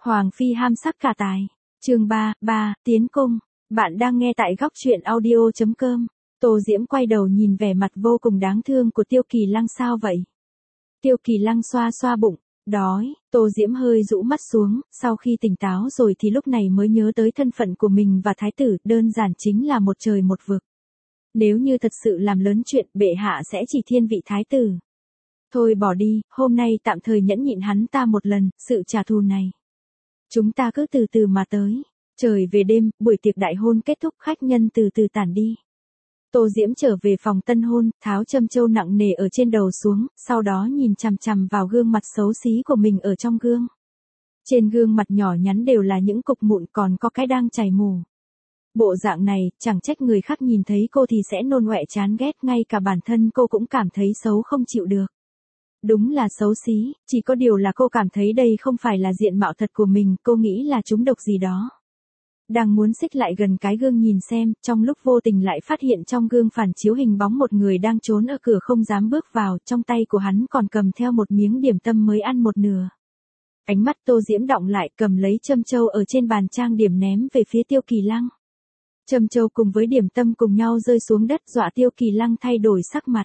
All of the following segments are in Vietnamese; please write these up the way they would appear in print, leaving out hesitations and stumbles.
Hoàng phi ham sắc cả tài. Chương 3, tiến cung. Bạn đang nghe tại góc truyện audio.com. Tô Diễm quay đầu nhìn vẻ mặt vô cùng đáng thương của Tiêu Kỳ Lăng. Sao vậy? Tiêu Kỳ Lăng xoa xoa bụng. Đói. Tô Diễm hơi rũ mắt xuống, sau khi tỉnh táo rồi thì lúc này mới nhớ tới thân phận của mình và thái tử, đơn giản chính là một trời một vực. Nếu như thật sự làm lớn chuyện, bệ hạ sẽ chỉ thiên vị thái tử. Thôi bỏ đi, hôm nay tạm thời nhẫn nhịn hắn ta một lần, sự trả thù này. Chúng ta cứ từ từ mà tới. Trời về đêm, buổi tiệc đại hôn kết thúc, khách nhân từ từ tản đi. Tô Diễm trở về phòng tân hôn, tháo châm châu nặng nề ở trên đầu xuống, sau đó nhìn chằm chằm vào gương mặt xấu xí của mình ở trong gương. Trên gương mặt nhỏ nhắn đều là những cục mụn, còn có cái đang chảy mù. Bộ dạng này, chẳng trách người khác nhìn thấy cô thì sẽ nôn ọe chán ghét, ngay cả bản thân cô cũng cảm thấy xấu không chịu được. Đúng là xấu xí, chỉ có điều là cô cảm thấy đây không phải là diện mạo thật của mình, cô nghĩ là trúng độc gì đó. Đang muốn xích lại gần cái gương nhìn xem, trong lúc vô tình lại phát hiện trong gương phản chiếu hình bóng một người đang trốn ở cửa không dám bước vào, trong tay của hắn còn cầm theo một miếng điểm tâm mới ăn một nửa. Ánh mắt Tô Diễm đọng lại, cầm lấy châm châu ở trên bàn trang điểm ném về phía Tiêu Kỳ Lăng. Châm châu cùng với điểm tâm cùng nhau rơi xuống đất, dọa Tiêu Kỳ Lăng thay đổi sắc mặt.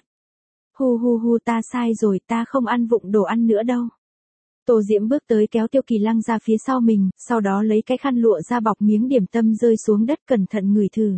Hu, ta sai rồi, ta không ăn vụng đồ ăn nữa đâu. Tô Diễm bước tới kéo Tiêu Kỳ Lăng ra phía sau mình, sau đó lấy cái khăn lụa ra bọc miếng điểm tâm rơi xuống đất, cẩn thận ngửi thử.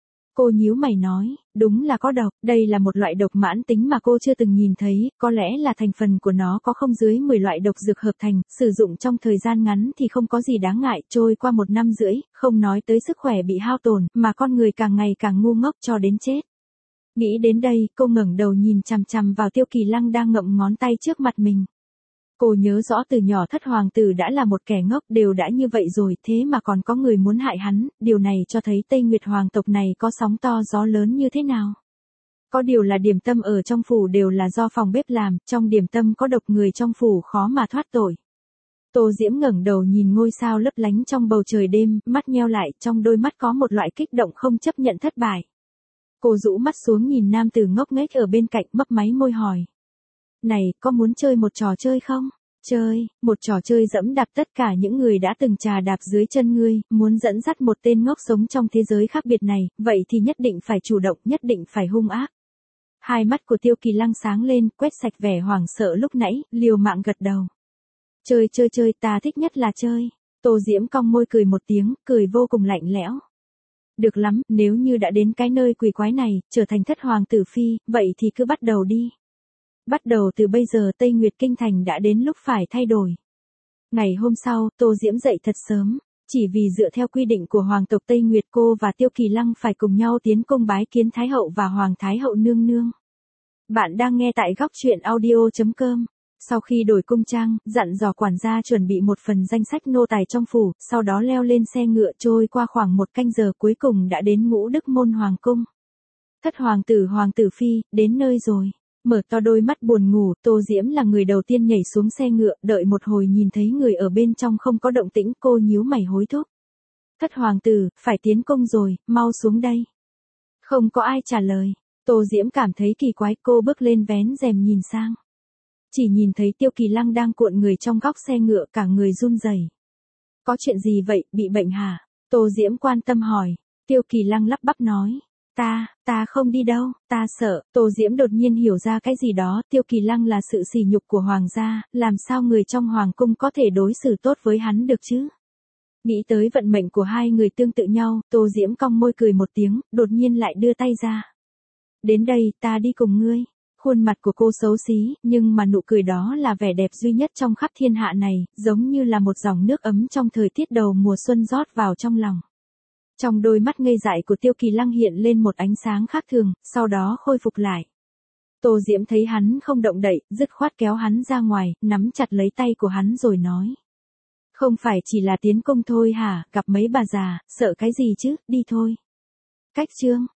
Cô nhíu mày nói, đúng là có độc, đây là một loại độc mãn tính mà cô chưa từng nhìn thấy, có lẽ là thành phần của nó có không dưới 10 loại độc dược hợp thành, sử dụng trong thời gian ngắn thì không có gì đáng ngại, trôi qua 1 năm rưỡi, không nói tới sức khỏe bị hao tổn, mà con người càng ngày càng ngu ngốc cho đến chết. Nghĩ đến đây, cô ngẩng đầu nhìn chằm chằm vào Tiêu Kỳ Lăng đang ngậm ngón tay trước mặt mình. Cô nhớ rõ từ nhỏ thất hoàng tử đã là một kẻ ngốc, đều đã như vậy rồi, thế mà còn có người muốn hại hắn, điều này cho thấy Tây Nguyệt hoàng tộc này có sóng to gió lớn như thế nào. Có điều là điểm tâm ở trong phủ đều là do phòng bếp làm, trong điểm tâm có độc, người trong phủ khó mà thoát tội. Tô Diễm ngẩng đầu nhìn ngôi sao lấp lánh trong bầu trời đêm, mắt nheo lại, trong đôi mắt có một loại kích động không chấp nhận thất bại. Cô rũ mắt xuống nhìn nam tử ngốc nghếch ở bên cạnh, mấp máy môi hỏi. Này, có muốn chơi một trò chơi không? Chơi, một trò chơi dẫm đạp tất cả những người đã từng trà đạp dưới chân ngươi, muốn dẫn dắt một tên ngốc sống trong thế giới khác biệt này, vậy thì nhất định phải chủ động, nhất định phải hung ác. Hai mắt của Tiêu Kỳ Lăng sáng lên, quét sạch vẻ hoảng sợ lúc nãy, liều mạng gật đầu. Chơi, ta thích nhất là chơi. Tô Diễm cong môi cười một tiếng, cười vô cùng lạnh lẽo. Được lắm, nếu như đã đến cái nơi quỷ quái này, trở thành thất hoàng tử phi, vậy thì cứ bắt đầu đi. Bắt đầu từ bây giờ Tây Nguyệt Kinh Thành đã đến lúc phải thay đổi. Ngày hôm sau, Tô Diễm dậy thật sớm, chỉ vì dựa theo quy định của hoàng tộc Tây Nguyệt, cô và Tiêu Kỳ Lăng phải cùng nhau tiến cung bái kiến Thái hậu và Hoàng Thái hậu nương nương. Bạn đang nghe tại góc truyện audio.com. Sau khi đổi cung trang, dặn dò quản gia chuẩn bị một phần danh sách nô tài trong phủ, sau đó leo lên xe ngựa trôi qua khoảng 1 canh giờ, cuối cùng đã đến Ngũ Đức Môn Hoàng cung. Thất hoàng tử phi, đến nơi rồi. Mở to đôi mắt buồn ngủ, Tô Diễm là người đầu tiên nhảy xuống xe ngựa, đợi một hồi nhìn thấy người ở bên trong không có động tĩnh, cô nhíu mày hối thúc. Thất hoàng tử, phải tiến cung rồi, mau xuống đây. Không có ai trả lời. Tô Diễm cảm thấy kỳ quái, cô bước lên vén rèm nhìn sang. Chỉ nhìn thấy Tiêu Kỳ Lăng đang cuộn người trong góc xe ngựa, cả người run rẩy. Có chuyện gì vậy, bị bệnh hả? Tô Diễm quan tâm hỏi. Tiêu Kỳ Lăng lắp bắp nói. Ta không đi đâu, ta sợ. Tô Diễm đột nhiên hiểu ra cái gì đó, Tiêu Kỳ Lăng là sự sỉ nhục của hoàng gia, làm sao người trong hoàng cung có thể đối xử tốt với hắn được chứ? Nghĩ tới vận mệnh của hai người tương tự nhau, Tô Diễm cong môi cười một tiếng, đột nhiên lại đưa tay ra. Đến đây, ta đi cùng ngươi. Khuôn mặt của cô xấu xí, nhưng mà nụ cười đó là vẻ đẹp duy nhất trong khắp thiên hạ này, giống như là một dòng nước ấm trong thời tiết đầu mùa xuân rót vào trong lòng. Trong đôi mắt ngây dại của Tiêu Kỳ Lăng hiện lên một ánh sáng khác thường, sau đó khôi phục lại. Tô Diễm thấy hắn không động đậy, dứt khoát kéo hắn ra ngoài, nắm chặt lấy tay của hắn rồi nói. Không phải chỉ là tiến cung thôi hả, gặp mấy bà già, sợ cái gì chứ, đi thôi. Cách chương.